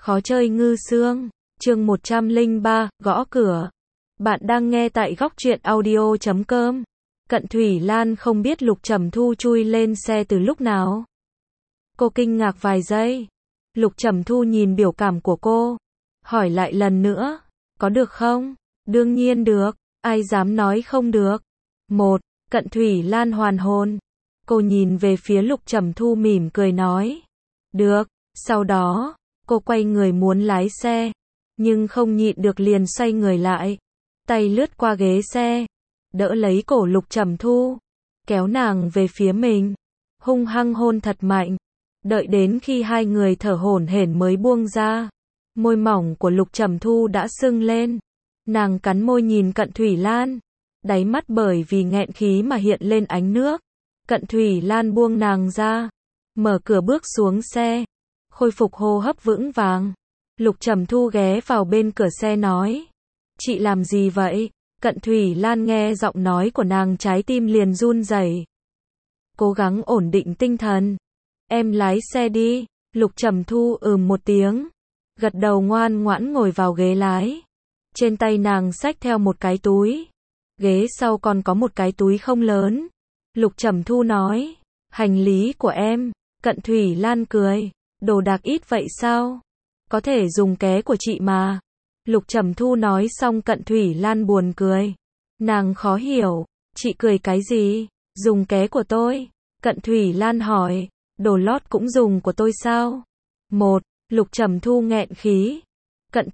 Khó chơi ngư xương, chương 103, gõ cửa. Bạn đang nghe tại góc truyện audio.com. Cận Thủy Lan không biết Lục Trầm Thu chui lên xe từ lúc nào. Cô kinh ngạc vài giây. Lục Trầm Thu nhìn biểu cảm của cô, hỏi lại lần nữa, có được không? Đương nhiên được, ai dám nói không được. Cận Thủy Lan hoàn hồn. Cô nhìn về phía Lục Trầm Thu mỉm cười nói, được. Sau đó, cô quay người muốn lái xe, nhưng không nhịn được liền xoay người lại, tay lướt qua ghế xe, đỡ lấy cổ Lục Trầm Thu, kéo nàng về phía mình, hung hăng hôn thật mạnh. Đợi đến khi hai người thở hổn hển mới buông ra, môi mỏng của Lục Trầm Thu đã sưng lên. Nàng cắn môi nhìn Cận Thủy Lan, đáy mắt bởi vì nghẹn khí mà hiện lên ánh nước. Cận Thủy Lan buông nàng ra, mở cửa bước xuống xe, khôi phục hô hấp vững vàng. Lục Trầm Thu ghé vào bên cửa xe nói, chị làm gì vậy? Cận Thủy Lan nghe giọng nói của nàng trái tim liền run rẩy. Cố gắng ổn định tinh thần. Em lái xe đi. Lục Trầm Thu một tiếng, gật đầu ngoan ngoãn ngồi vào ghế lái. Trên tay nàng xách theo một cái túi, ghế sau còn có một cái túi không lớn. Lục Trầm Thu nói, hành lý của em. Cận Thủy Lan cười, đồ đạc ít vậy sao? Có thể dùng ké của chị mà. Lục Trầm Thu nói xong Cận Thủy Lan buồn cười. Nàng khó hiểu, chị cười cái gì? Dùng ké của tôi? Cận Thủy Lan hỏi, đồ lót cũng dùng của tôi sao? Lục Trầm Thu nghẹn khí. Cận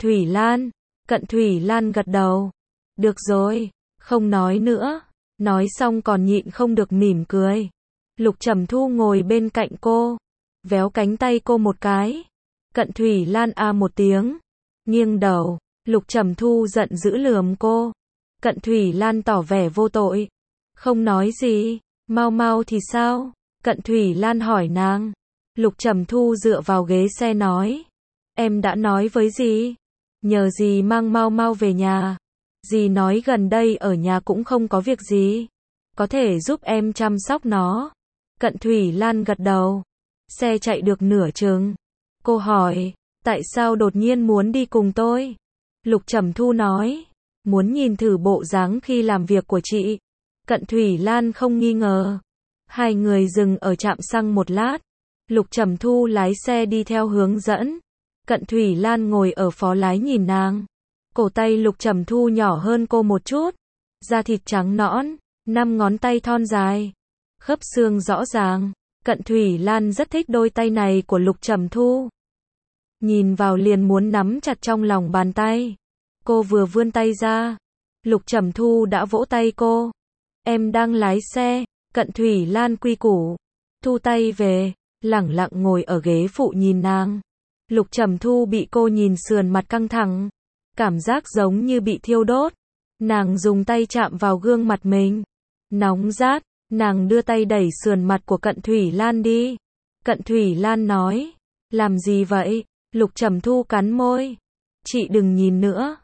Thủy Lan gật đầu. Được rồi, không nói nữa. Nói xong còn nhịn không được mỉm cười. Lục Trầm Thu ngồi bên cạnh cô, véo cánh tay cô một cái. Cận Thủy Lan một tiếng, nghiêng đầu. Lục Trầm Thu giận dữ lườm cô. Cận Thủy Lan tỏ vẻ vô tội, không nói gì. Mau mau thì sao? Cận Thủy Lan hỏi nàng. Lục Trầm Thu dựa vào ghế xe nói, em đã nói với dì, nhờ dì mang mau mau về nhà. Dì nói gần đây ở nhà cũng không có việc gì, có thể giúp em chăm sóc nó. Cận Thủy Lan gật đầu. Xe chạy được nửa chừng, cô hỏi, tại sao đột nhiên muốn đi cùng tôi? Lục Trầm Thu nói, muốn nhìn thử bộ dáng khi làm việc của chị. Cận Thủy Lan không nghi ngờ. Hai người dừng ở trạm xăng một lát. Lục Trầm Thu lái xe đi theo hướng dẫn. Cận Thủy Lan ngồi ở phó lái nhìn nàng. Cổ tay Lục Trầm Thu nhỏ hơn cô một chút, da thịt trắng nõn, 5 ngón tay thon dài, khớp xương rõ ràng. Cận Thủy Lan rất thích đôi tay này của Lục Trầm Thu. Nhìn vào liền muốn nắm chặt trong lòng bàn tay. Cô vừa vươn tay ra, Lục Trầm Thu đã vỗ tay cô. Em đang lái xe. Cận Thủy Lan quy củ, thu tay về, lẳng lặng ngồi ở ghế phụ nhìn nàng. Lục Trầm Thu bị cô nhìn sườn mặt căng thẳng, cảm giác giống như bị thiêu đốt. Nàng dùng tay chạm vào gương mặt mình, nóng rát. Nàng đưa tay đẩy sườn mặt của Cận Thủy Lan đi. Cận Thủy Lan nói, làm gì vậy? Lục Trầm Thu cắn môi, chị đừng nhìn nữa.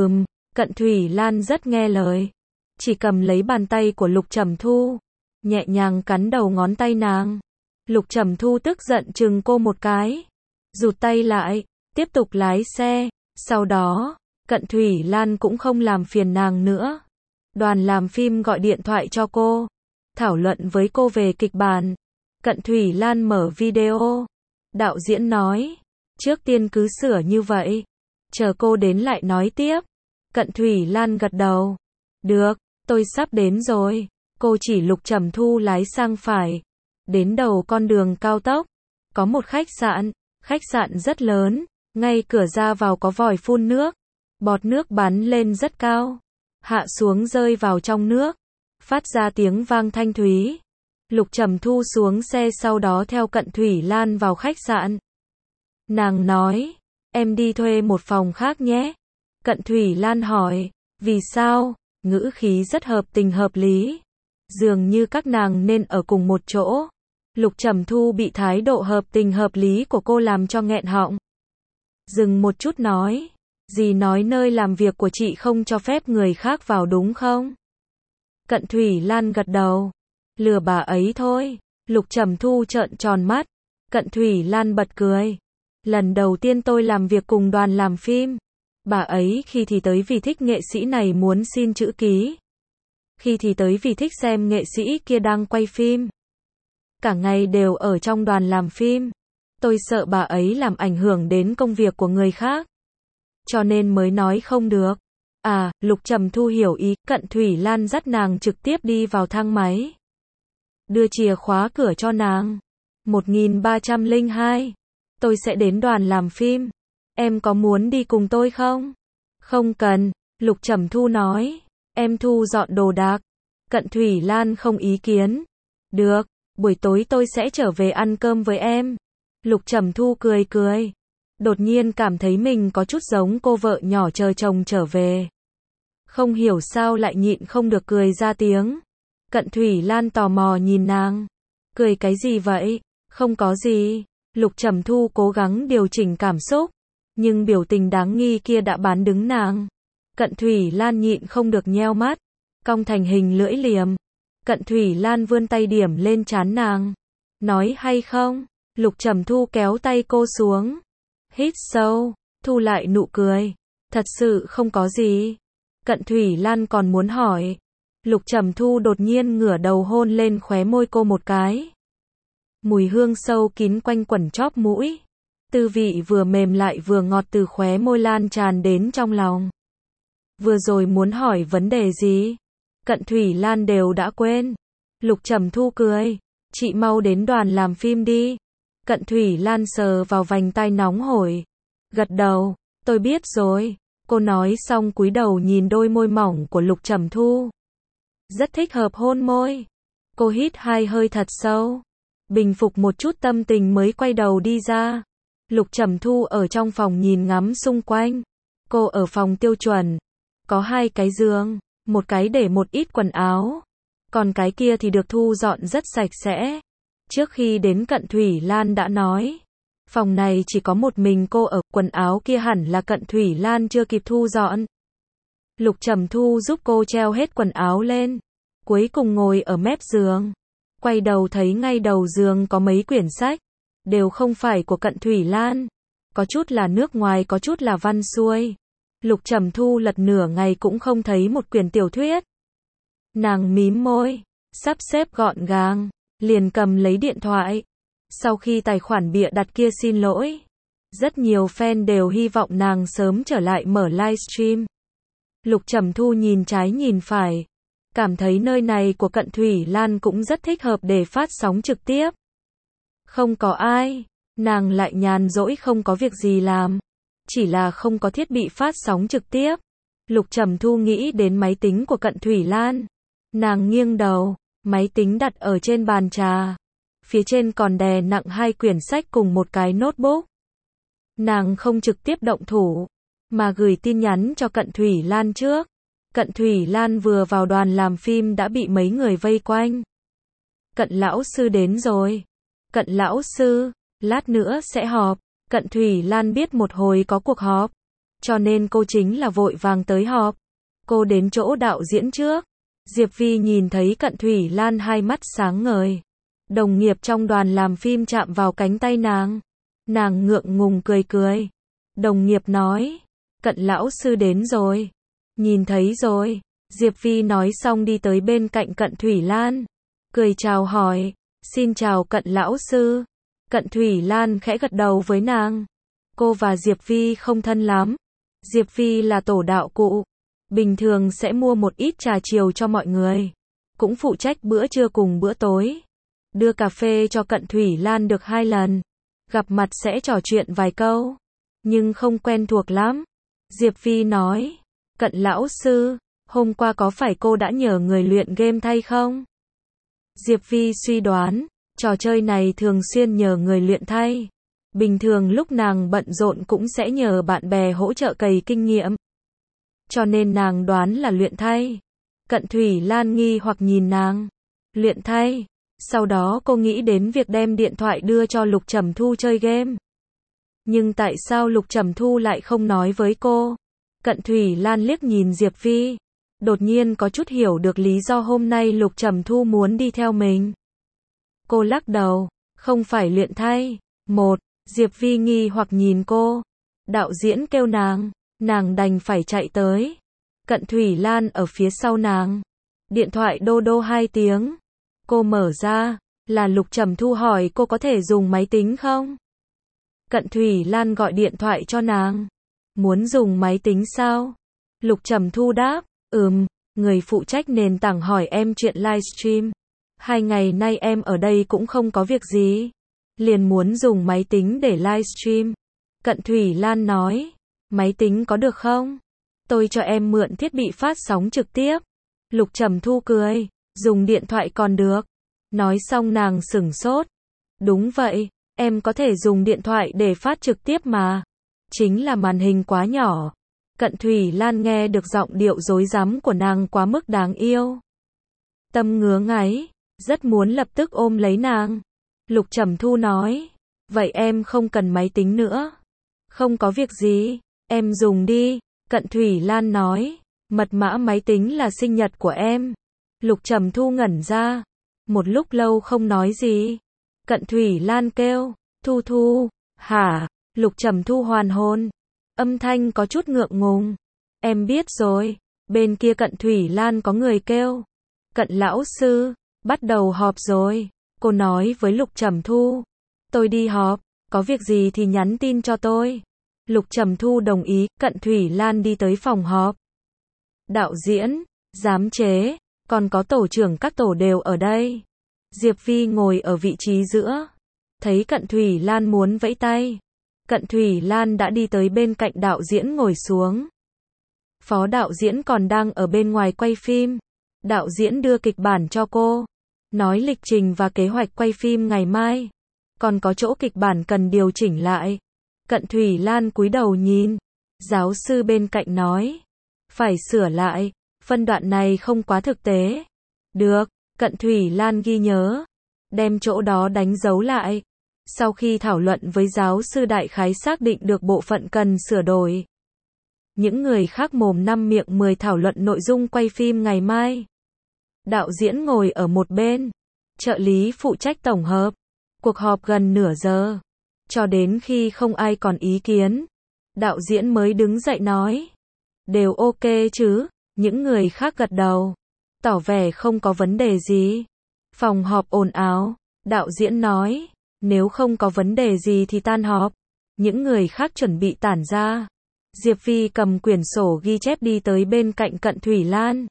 Cận Thủy Lan rất nghe lời, chỉ cầm lấy bàn tay của Lục Trầm Thu, nhẹ nhàng cắn đầu ngón tay nàng. Lục Trầm Thu tức giận chừng cô một cái, rụt tay lại, tiếp tục lái xe. Sau đó, Cận Thủy Lan cũng không làm phiền nàng nữa. Đoàn làm phim gọi điện thoại cho cô, thảo luận với cô về kịch bản. Cận Thủy Lan mở video. Đạo diễn nói, trước tiên cứ sửa như vậy, chờ cô đến lại nói tiếp. Cận Thủy Lan gật đầu. Được, tôi sắp đến rồi. Cô chỉ Lục Trầm Thu lái sang phải. Đến đầu con đường cao tốc, có một khách sạn rất lớn, ngay cửa ra vào có vòi phun nước. Bọt nước bắn lên rất cao, hạ xuống rơi vào trong nước, phát ra tiếng vang thanh thúy. Lục Trầm Thu xuống xe sau đó theo Cận Thủy Lan vào khách sạn. Nàng nói, em đi thuê một phòng khác nhé. Cận Thủy Lan hỏi, vì sao? Ngữ khí rất hợp tình hợp lý, dường như các nàng nên ở cùng một chỗ. Lục Trầm Thu bị thái độ hợp tình hợp lý của cô làm cho nghẹn họng. Dừng một chút nói, dì nói nơi làm việc của chị không cho phép người khác vào đúng không? Cận Thủy Lan gật đầu, lừa bà ấy thôi. Lục Trầm Thu trợn tròn mắt. Cận Thủy Lan bật cười, Lần đầu tiên tôi làm việc cùng đoàn làm phim, bà ấy khi thì tới vì thích nghệ sĩ này muốn xin chữ ký, khi thì tới vì thích xem nghệ sĩ kia đang quay phim. Cả ngày đều ở trong đoàn làm phim. Tôi sợ bà ấy làm ảnh hưởng đến công việc của người khác, cho nên mới nói không được. À, Lục Trầm Thu hiểu ý, Cận Thủy Lan dắt nàng trực tiếp đi vào thang máy, đưa chìa khóa cửa cho nàng. 1302. Tôi sẽ đến đoàn làm phim. Em có muốn đi cùng tôi không? Không cần, Lục Trầm Thu nói. Em thu dọn đồ đạc. Cận Thủy Lan không ý kiến. Được, buổi tối tôi sẽ trở về ăn cơm với em. Lục Trầm Thu cười cười. Đột nhiên cảm thấy mình có chút giống cô vợ nhỏ chờ chồng trở về. Không hiểu sao lại nhịn không được cười ra tiếng. Cận Thủy Lan tò mò nhìn nàng. Cười cái gì vậy? Không có gì. Lục Trầm Thu cố gắng điều chỉnh cảm xúc, nhưng biểu tình đáng nghi kia đã bán đứng nàng. Cận Thủy Lan nhịn không được nheo mắt, cong thành hình lưỡi liềm. Cận Thủy Lan vươn tay điểm lên trán nàng. Nói hay không? Lục Trầm Thu kéo tay cô xuống. Hít sâu, thu lại nụ cười. Thật sự không có gì. Cận Thủy Lan còn muốn hỏi. Lục Trầm Thu đột nhiên ngửa đầu hôn lên khóe môi cô một cái. Mùi hương sâu kín quanh quẩn chóp mũi. Tư vị vừa mềm lại vừa ngọt từ khóe môi lan tràn đến trong lòng. Vừa rồi muốn hỏi vấn đề gì? Cận Thủy Lan đều đã quên. Lục Trầm Thu cười. Chị mau đến đoàn làm phim đi. Cận Thủy Lan sờ vào vành tai nóng hổi. Gật đầu. Tôi biết rồi. Cô nói xong cúi đầu nhìn đôi môi mỏng của Lục Trầm Thu. Rất thích hợp hôn môi. Cô hít hai hơi thật sâu. Bình phục một chút tâm tình mới quay đầu đi ra. Lục Trầm Thu ở trong phòng nhìn ngắm xung quanh. Cô ở phòng tiêu chuẩn. Có hai cái giường, một cái để một ít quần áo, còn cái kia thì được thu dọn rất sạch sẽ. Trước khi đến Cận Thủy Lan đã nói, phòng này chỉ có một mình cô ở, quần áo kia hẳn là Cận Thủy Lan chưa kịp thu dọn. Lục Trầm Thu giúp cô treo hết quần áo lên, cuối cùng ngồi ở mép giường. Quay đầu thấy ngay đầu giường có mấy quyển sách, đều không phải của Cận Thủy Lan. Có chút là nước ngoài, có chút là văn xuôi. Lục Trầm Thu lật nửa ngày cũng không thấy một quyển tiểu thuyết. Nàng mím môi, sắp xếp gọn gàng, liền cầm lấy điện thoại. Sau khi tài khoản bịa đặt kia xin lỗi, rất nhiều fan đều hy vọng nàng sớm trở lại mở livestream. Lục Trầm Thu nhìn trái nhìn phải, cảm thấy nơi này của Cận Thủy Lan cũng rất thích hợp để phát sóng trực tiếp. Không có ai, nàng lại nhàn rỗi không có việc gì làm. Chỉ là không có thiết bị phát sóng trực tiếp. Lục Trầm Thu nghĩ đến máy tính của Cận Thủy Lan. Nàng nghiêng đầu, máy tính đặt ở trên bàn trà. Phía trên còn đè nặng hai quyển sách cùng một cái notebook. Nàng không trực tiếp động thủ, mà gửi tin nhắn cho Cận Thủy Lan trước. Cận Thủy Lan vừa vào đoàn làm phim đã bị mấy người vây quanh. Cận lão sư đến rồi. Cận lão sư, lát nữa sẽ họp. Cận Thủy Lan biết một hồi có cuộc họp, cho nên cô chính là vội vàng tới họp. Cô đến chỗ đạo diễn trước. Diệp Vi nhìn thấy Cận Thủy Lan hai mắt sáng ngời. Đồng nghiệp trong đoàn làm phim chạm vào cánh tay nàng. Nàng ngượng ngùng cười cười. Đồng nghiệp nói, Cận lão sư đến rồi. Nhìn thấy rồi. Diệp Vi nói xong đi tới bên cạnh Cận Thủy Lan. Cười chào hỏi, xin chào Cận lão sư. Cận Thủy Lan khẽ gật đầu với nàng. Cô và Diệp Vi không thân lắm. Diệp Vi là tổ đạo cụ. Bình thường sẽ mua một ít trà chiều cho mọi người. Cũng phụ trách bữa trưa cùng bữa tối. Đưa cà phê cho Cận Thủy Lan được 2 lần. Gặp mặt sẽ trò chuyện vài câu. Nhưng không quen thuộc lắm. Diệp Vi nói. Cận lão sư, hôm qua có phải cô đã nhờ người luyện game thay không? Diệp Vi suy đoán. Trò chơi này thường xuyên nhờ người luyện thay. Bình thường lúc nàng bận rộn cũng sẽ nhờ bạn bè hỗ trợ cày kinh nghiệm. Cho nên nàng đoán là luyện thay. Cận Thủy Lan nghi hoặc nhìn nàng. Luyện thay. Sau đó cô nghĩ đến việc đem điện thoại đưa cho Lục Trầm Thu chơi game. Nhưng tại sao Lục Trầm Thu lại không nói với cô? Cận Thủy Lan liếc nhìn Diệp Vi. Đột nhiên có chút hiểu được lý do hôm nay Lục Trầm Thu muốn đi theo mình. Cô lắc đầu, không phải luyện thay. Diệp Vi nghi hoặc nhìn cô. Đạo diễn kêu nàng đành phải chạy tới. Cận Thủy Lan ở phía sau nàng. Điện thoại đô đô 2 tiếng. Cô mở ra, là Lục Trầm Thu hỏi cô có thể dùng máy tính không? Cận Thủy Lan gọi điện thoại cho nàng. Muốn dùng máy tính sao? Lục Trầm Thu đáp, người phụ trách nền tảng hỏi em chuyện livestream. 2 ngày nay em ở đây cũng không có việc gì. Liền muốn dùng máy tính để livestream. Cận Thủy Lan nói, máy tính có được không? Tôi cho em mượn thiết bị phát sóng trực tiếp. Lục Trầm Thu cười, dùng điện thoại còn được. Nói xong nàng sửng sốt. Đúng vậy, em có thể dùng điện thoại để phát trực tiếp mà. Chính là màn hình quá nhỏ. Cận Thủy Lan nghe được giọng điệu rối rắm của nàng quá mức đáng yêu. Tâm ngứa ngáy, rất muốn lập tức ôm lấy nàng. Lục Trầm Thu nói, vậy em không cần máy tính nữa. Không có việc gì, em dùng đi. Cận Thủy Lan nói, mật mã máy tính là sinh nhật của em. Lục Trầm Thu ngẩn ra, một lúc lâu không nói gì. Cận Thủy Lan kêu, Thu Thu, hả? Lục Trầm Thu hoàn hồn, âm thanh có chút ngượng ngùng. Em biết rồi. Bên kia Cận Thủy Lan có người kêu, Cận lão sư, bắt đầu họp rồi. Cô nói với Lục Trầm Thu, tôi đi họp, có việc gì thì nhắn tin cho tôi. Lục Trầm Thu đồng ý. Cận Thủy Lan đi tới phòng họp. Đạo diễn, giám chế, còn có tổ trưởng các tổ đều ở đây. Diệp Vi ngồi ở vị trí giữa. Thấy Cận Thủy Lan muốn vẫy tay. Cận Thủy Lan đã đi tới bên cạnh đạo diễn ngồi xuống. Phó đạo diễn còn đang ở bên ngoài quay phim. Đạo diễn đưa kịch bản cho cô. Nói lịch trình và kế hoạch quay phim ngày mai. Còn có chỗ kịch bản cần điều chỉnh lại. Cận Thủy Lan cúi đầu nhìn. Giáo sư bên cạnh nói, phải sửa lại, phân đoạn này không quá thực tế. Được, Cận Thủy Lan ghi nhớ. Đem chỗ đó đánh dấu lại. Sau khi thảo luận với giáo sư đại khái xác định được bộ phận cần sửa đổi. Những người khác mồm năm miệng 10 thảo luận nội dung quay phim ngày mai. Đạo diễn ngồi ở một bên. Trợ lý phụ trách tổng hợp. Cuộc họp gần nửa giờ. Cho đến khi không ai còn ý kiến. Đạo diễn mới đứng dậy nói. Đều ok chứ? Những người khác gật đầu. Tỏ vẻ không có vấn đề gì. Phòng họp ồn ào. Đạo diễn nói. Nếu không có vấn đề gì thì tan họp. Những người khác chuẩn bị tản ra. Diệp Vi cầm quyển sổ ghi chép đi tới bên cạnh Cận Thủy Lan.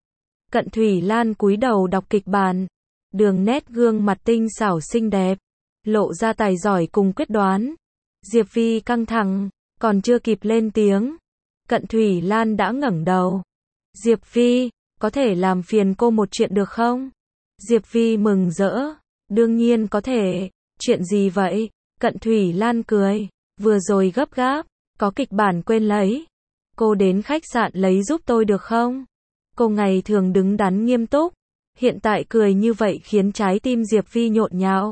Cận Thủy Lan cúi đầu đọc kịch bản. Đường nét gương mặt tinh xảo xinh đẹp. Lộ ra tài giỏi cùng quyết đoán. Diệp Vi căng thẳng. Còn chưa kịp lên tiếng. Cận Thủy Lan đã ngẩng đầu. Diệp Vi, có thể làm phiền cô một chuyện được không? Diệp Vi mừng rỡ. Đương nhiên có thể. Chuyện gì vậy? Cận Thủy Lan cười. Vừa rồi gấp gáp. Có kịch bản quên lấy. Cô đến khách sạn lấy giúp tôi được không? Cô ngày thường đứng đắn nghiêm túc. Hiện tại cười như vậy khiến trái tim Diệp Vi nhộn nhạo.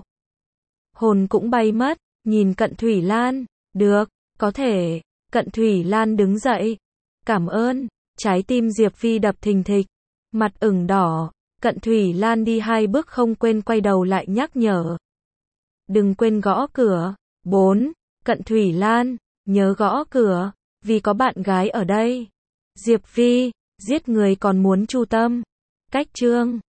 Hồn cũng bay mất. Nhìn Cận Thủy Lan. Được, có thể. Cận Thủy Lan đứng dậy. Cảm ơn. Trái tim Diệp Vi đập thình thịch. Mặt ửng đỏ. Cận Thủy Lan đi 2 bước không quên quay đầu lại nhắc nhở. Đừng quên gõ cửa. 4. Cận Thủy Lan, nhớ gõ cửa, vì có bạn gái ở đây. Diệp Vi, giết người còn muốn chu tâm. Cách chương